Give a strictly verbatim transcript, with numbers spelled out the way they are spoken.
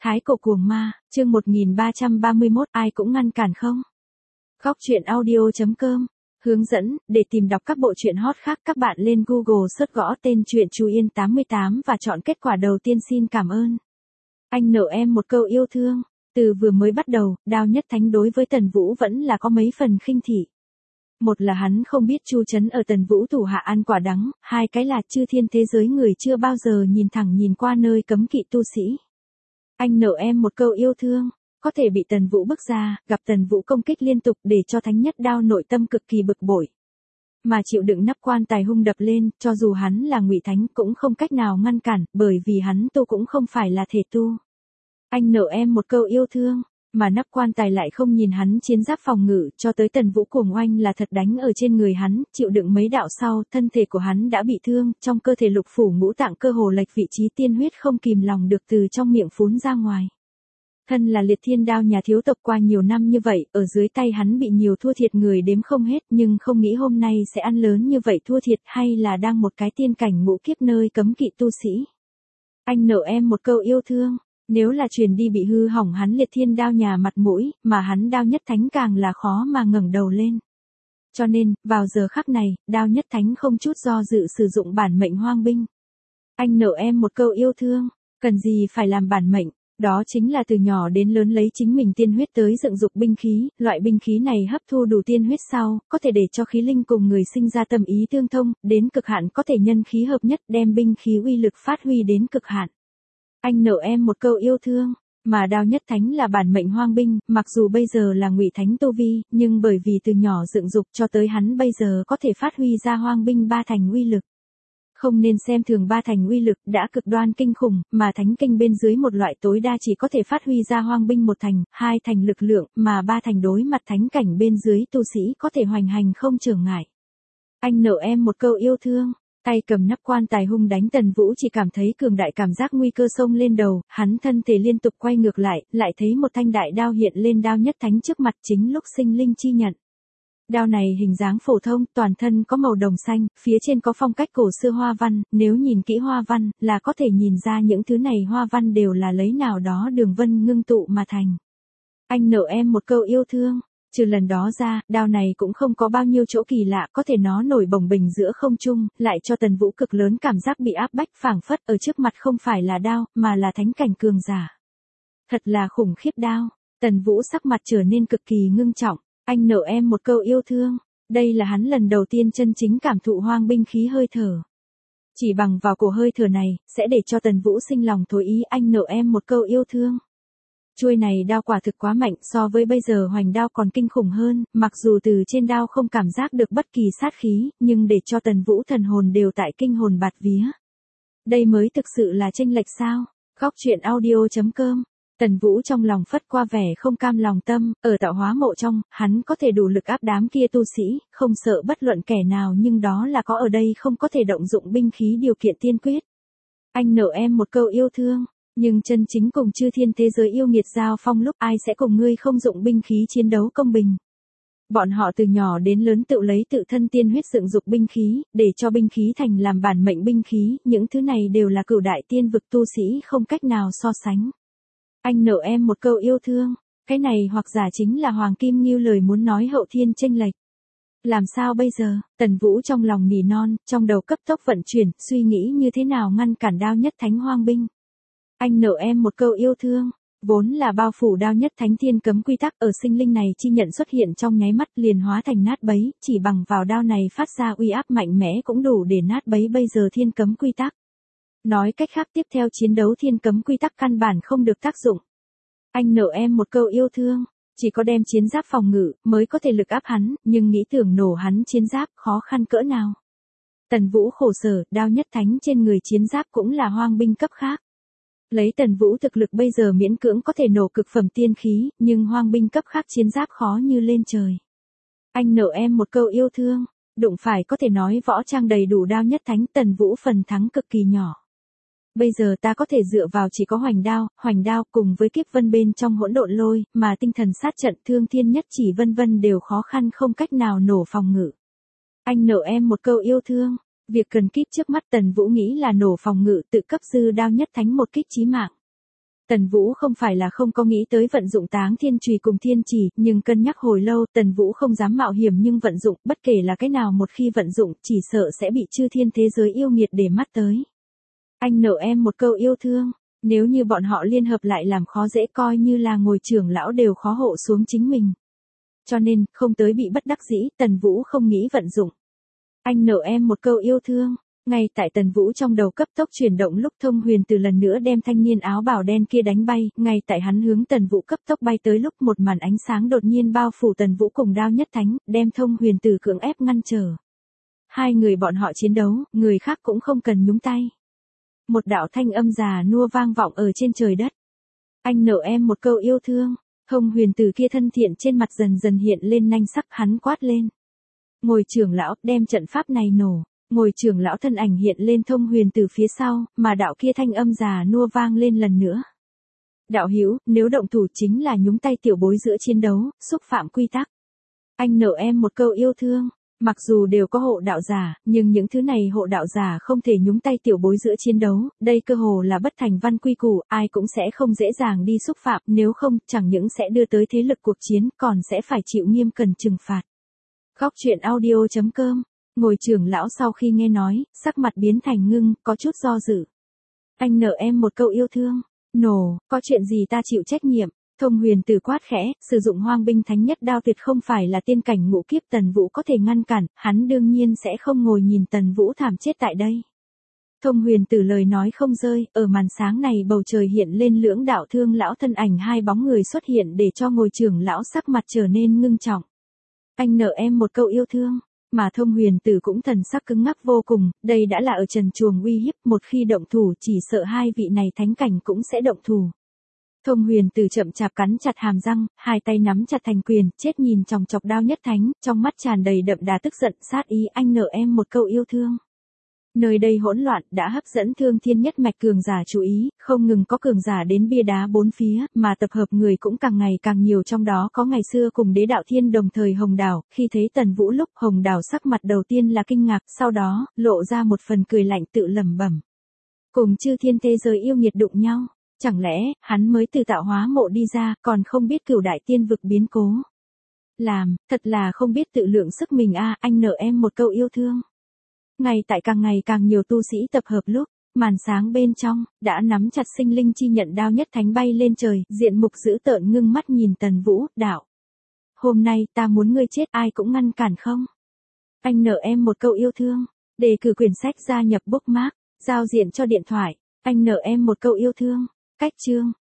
Thái cổ cuồng ma, chương một nghìn ba trăm ba mươi mốt, ai cũng ngăn cản không? Góc truyện audio chấm com. Hướng dẫn, để tìm đọc các bộ truyện hot khác các bạn lên Google search gõ tên truyện Chú Yên tám mươi tám và chọn kết quả đầu tiên. Xin cảm ơn. Anh nợ em một câu yêu thương. Từ vừa mới bắt đầu, Đao Nhất Thánh đối với Tần Vũ vẫn là có mấy phần khinh thị. Một là hắn không biết Chu Trấn ở Tần Vũ thủ hạ ăn quả đắng, hai cái là chư thiên thế giới người chưa bao giờ nhìn thẳng nhìn qua nơi cấm kỵ tu sĩ. Anh nợ em một câu yêu thương, có thể bị Tần Vũ bức ra, gặp Tần Vũ công kích liên tục để cho Thánh Nhất Đao nội tâm cực kỳ bực bội. Mà chịu đựng nắp quan tài hung đập lên, cho dù hắn là Ngụy Thánh cũng không cách nào ngăn cản, bởi vì hắn tu cũng không phải là thể tu. Anh nợ em một câu yêu thương, mà nắp quan tài lại không nhìn hắn chiến giáp phòng ngự, cho tới Tần Vũ cuồng oanh là thật đánh ở trên người hắn, chịu đựng mấy đạo sau, thân thể của hắn đã bị thương, trong cơ thể lục phủ ngũ tạng cơ hồ lệch vị trí, tiên huyết không kìm lòng được từ trong miệng phún ra ngoài. Thân là liệt thiên đao nhà thiếu tộc qua nhiều năm như vậy, ở dưới tay hắn bị nhiều thua thiệt người đếm không hết, nhưng không nghĩ hôm nay sẽ ăn lớn như vậy thua thiệt, hay là đang một cái tiên cảnh ngũ kiếp nơi cấm kỵ tu sĩ. Anh nợ em một câu yêu thương. Nếu là truyền đi bị hư hỏng hắn liệt thiên đao nhà mặt mũi, mà hắn Đao Nhất Thánh càng là khó mà ngẩng đầu lên. Cho nên, vào giờ khắc này, Đao Nhất Thánh không chút do dự sử dụng bản mệnh hoang binh. Anh nợ em một câu yêu thương, cần gì phải làm bản mệnh, đó chính là từ nhỏ đến lớn lấy chính mình tiên huyết tới dựng dục binh khí, loại binh khí này hấp thu đủ tiên huyết sau, có thể để cho khí linh cùng người sinh ra tâm ý tương thông, đến cực hạn có thể nhân khí hợp nhất đem binh khí uy lực phát huy đến cực hạn. Anh nợ em một câu yêu thương, mà Đao Nhất Thánh là bản mệnh hoang binh, mặc dù bây giờ là Ngụy Thánh tu vi, nhưng bởi vì từ nhỏ dựng dục cho tới hắn bây giờ có thể phát huy ra hoang binh ba thành uy lực. Không nên xem thường ba thành uy lực đã cực đoan kinh khủng, mà thánh kinh bên dưới một loại tối đa chỉ có thể phát huy ra hoang binh một thành, hai thành lực lượng, mà ba thành đối mặt thánh cảnh bên dưới tu sĩ có thể hoành hành không trở ngại. Anh nợ em một câu yêu thương. Tay cầm nắp quan tài hung đánh Tần Vũ chỉ cảm thấy cường đại cảm giác nguy cơ xông lên đầu, hắn thân thể liên tục quay ngược lại, lại thấy một thanh đại đao hiện lên Đao Nhất Thánh trước mặt chính lúc sinh linh chi nhận. Đao này hình dáng phổ thông, toàn thân có màu đồng xanh, phía trên có phong cách cổ xưa hoa văn, nếu nhìn kỹ hoa văn, là có thể nhìn ra những thứ này hoa văn đều là lấy nào đó đường vân ngưng tụ mà thành. Anh nợ em một câu yêu thương. Trừ lần đó ra, đao này cũng không có bao nhiêu chỗ kỳ lạ, có thể nó nổi bồng bềnh giữa không trung, lại cho Tần Vũ cực lớn cảm giác bị áp bách, phảng phất ở trước mặt không phải là đao, mà là thánh cảnh cường giả. Thật là khủng khiếp đao. Tần Vũ sắc mặt trở nên cực kỳ ngưng trọng. Anh nợ em một câu yêu thương. Đây là hắn lần đầu tiên chân chính cảm thụ hoang binh khí hơi thở. Chỉ bằng vào cổ hơi thở này, sẽ để cho Tần Vũ sinh lòng thối ý. Anh nợ em một câu yêu thương. Chuôi này đao quả thực quá mạnh, so với bây giờ hoành đao còn kinh khủng hơn, mặc dù từ trên đao không cảm giác được bất kỳ sát khí, nhưng để cho Tần Vũ thần hồn đều tại kinh hồn bạt vía. Đây mới thực sự là chênh lệch sao? Góc truyện audio chấm com. Tần Vũ trong lòng phất qua vẻ không cam lòng tâm, ở tạo hóa mộ trong, hắn có thể đủ lực áp đám kia tu sĩ, không sợ bất luận kẻ nào, nhưng đó là có ở đây không có thể động dụng binh khí điều kiện tiên quyết. Anh nợ em một câu yêu thương. Nhưng chân chính cùng chư thiên thế giới yêu nghiệt giao phong lúc ai sẽ cùng ngươi không dụng binh khí chiến đấu công bình. Bọn họ từ nhỏ đến lớn tự lấy tự thân tiên huyết dựng dục binh khí, để cho binh khí thành làm bản mệnh binh khí, những thứ này đều là cửu đại tiên vực tu sĩ không cách nào so sánh. Anh nợ em một câu yêu thương, cái này hoặc giả chính là Hoàng Kim Ngưu lời muốn nói hậu thiên chênh lệch. Làm sao bây giờ? Tần Vũ trong lòng nỉ non, trong đầu cấp tốc vận chuyển, suy nghĩ như thế nào ngăn cản Đao Nhất Thánh hoang binh. Anh nợ em một câu yêu thương, vốn là bao phủ Đao Nhất Thánh thiên cấm quy tắc ở sinh linh này chi nhận xuất hiện trong nháy mắt liền hóa thành nát bấy, chỉ bằng vào đao này phát ra uy áp mạnh mẽ cũng đủ để nát bấy bây giờ thiên cấm quy tắc. Nói cách khác tiếp theo chiến đấu thiên cấm quy tắc căn bản không được tác dụng. Anh nợ em một câu yêu thương, chỉ có đem chiến giáp phòng ngự mới có thể lực áp hắn, nhưng nghĩ tưởng nổ hắn chiến giáp khó khăn cỡ nào. Tần Vũ khổ sở, Đao Nhất Thánh trên người chiến giáp cũng là hoang binh cấp khác. Lấy Tần Vũ thực lực bây giờ miễn cưỡng có thể nổ cực phẩm tiên khí, nhưng hoang binh cấp khác chiến giáp khó như lên trời. Anh nợ em một câu yêu thương, đụng phải có thể nói võ trang đầy đủ Đao Nhất Thánh, Tần Vũ phần thắng cực kỳ nhỏ. Bây giờ ta có thể dựa vào chỉ có hoành đao, hoành đao cùng với kiếp vân bên trong hỗn độn lôi, mà tinh thần sát trận thương thiên nhất chỉ vân vân đều khó khăn không cách nào nổ phòng ngự. Anh nợ em một câu yêu thương. Việc cần kíp trước mắt Tần Vũ nghĩ là nổ phòng ngự tự cấp dư Đao Nhất Thánh một kích chí mạng. Tần Vũ không phải là không có nghĩ tới vận dụng Táng Thiên Chùy cùng Thiên Chỉ, nhưng cân nhắc hồi lâu, Tần Vũ không dám mạo hiểm nhưng vận dụng, bất kể là cái nào một khi vận dụng, chỉ sợ sẽ bị chư thiên thế giới yêu nghiệt để mắt tới. Anh nợ em một câu yêu thương, nếu như bọn họ liên hợp lại làm khó dễ coi như là ngồi trưởng lão đều khó hộ xuống chính mình. Cho nên, không tới bị bất đắc dĩ, Tần Vũ không nghĩ vận dụng. Anh nợ em một câu yêu thương. Ngay tại Tần Vũ trong đầu cấp tốc chuyển động lúc Thông Huyền từ lần nữa đem thanh niên áo bào đen kia đánh bay, ngay tại hắn hướng Tần Vũ cấp tốc bay tới lúc một màn ánh sáng đột nhiên bao phủ Tần Vũ cùng Đao Nhất Thánh, đem Thông Huyền từ cưỡng ép ngăn trở. Hai người bọn họ chiến đấu, người khác cũng không cần nhúng tay. Một đạo thanh âm già nua vang vọng ở trên trời đất. Anh nợ em một câu yêu thương. Thông Huyền từ kia thân thiện trên mặt dần dần hiện lên nanh sắc, hắn quát lên. Ngồi trưởng lão, đem trận pháp này nổ. Ngồi trưởng lão thân ảnh hiện lên Thông Huyền từ phía sau, mà đạo kia thanh âm già nua vang lên lần nữa. Đạo hữu, nếu động thủ chính là nhúng tay tiểu bối giữa chiến đấu, xúc phạm quy tắc. Anh nợ em một câu yêu thương. Mặc dù đều có hộ đạo giả, nhưng những thứ này hộ đạo giả không thể nhúng tay tiểu bối giữa chiến đấu, đây cơ hồ là bất thành văn quy củ, ai cũng sẽ không dễ dàng đi xúc phạm, nếu không, chẳng những sẽ đưa tới thế lực cuộc chiến, còn sẽ phải chịu nghiêm cần trừng phạt. Góc truyện audio chấm com. Ngồi trưởng lão sau khi nghe nói, sắc mặt biến thành ngưng, có chút do dự. Anh nợ em một câu yêu thương. Nổ, có chuyện gì ta chịu trách nhiệm. Thông Huyền từ quát khẽ, sử dụng hoang binh thánh nhất đao tuyệt không phải là tiên cảnh ngũ kiếp Tần Vũ có thể ngăn cản, hắn đương nhiên sẽ không ngồi nhìn Tần Vũ thảm chết tại đây. Thông Huyền từ lời nói không rơi, ở màn sáng này bầu trời hiện lên lưỡng đạo thương lão thân ảnh, hai bóng người xuất hiện để cho ngồi trưởng lão sắc mặt trở nên ngưng trọng. Anh nợ em một câu yêu thương. Mà Thông Huyền Tử cũng thần sắc cứng ngắc vô cùng, đây đã là ở trần chuồng uy hiếp, một khi động thủ chỉ sợ hai vị này thánh cảnh cũng sẽ động thủ. Thông Huyền Tử chậm chạp cắn chặt hàm răng, hai tay nắm chặt thành quyền, chết nhìn chòng chọc Đao Nhất Thánh, trong mắt tràn đầy đậm đà tức giận, sát ý. Anh nợ em một câu yêu thương. Nơi đây hỗn loạn đã hấp dẫn Thương Thiên nhất mạch cường giả chú ý, không ngừng có cường giả đến bia đá bốn phía, mà tập hợp người cũng càng ngày càng nhiều, trong đó có ngày xưa cùng Đế Đạo Thiên đồng thời Hồng Đào. Khi thấy Tần Vũ lúc, Hồng Đào sắc mặt đầu tiên là kinh ngạc, sau đó lộ ra một phần cười lạnh, tự lẩm bẩm. Cùng chư thiên thế giới yêu nghiệt đụng nhau, chẳng lẽ hắn mới từ tạo hóa mộ đi ra, còn không biết cửu đại tiên vực biến cố. Làm, thật là không biết tự lượng sức mình a. Anh nợ em một câu yêu thương. Ngay tại càng ngày càng nhiều tu sĩ tập hợp lúc, màn sáng bên trong, đã nắm chặt sinh linh chi nhận Đao Nhất Thánh bay lên trời, diện mục dữ tợn ngưng mắt nhìn Tần Vũ, đạo. Hôm nay ta muốn ngươi chết, ai cũng ngăn cản không? Anh nợ em một câu yêu thương, đề cử quyển sách gia nhập bookmark, giao diện cho điện thoại, anh nợ em một câu yêu thương, cách chương.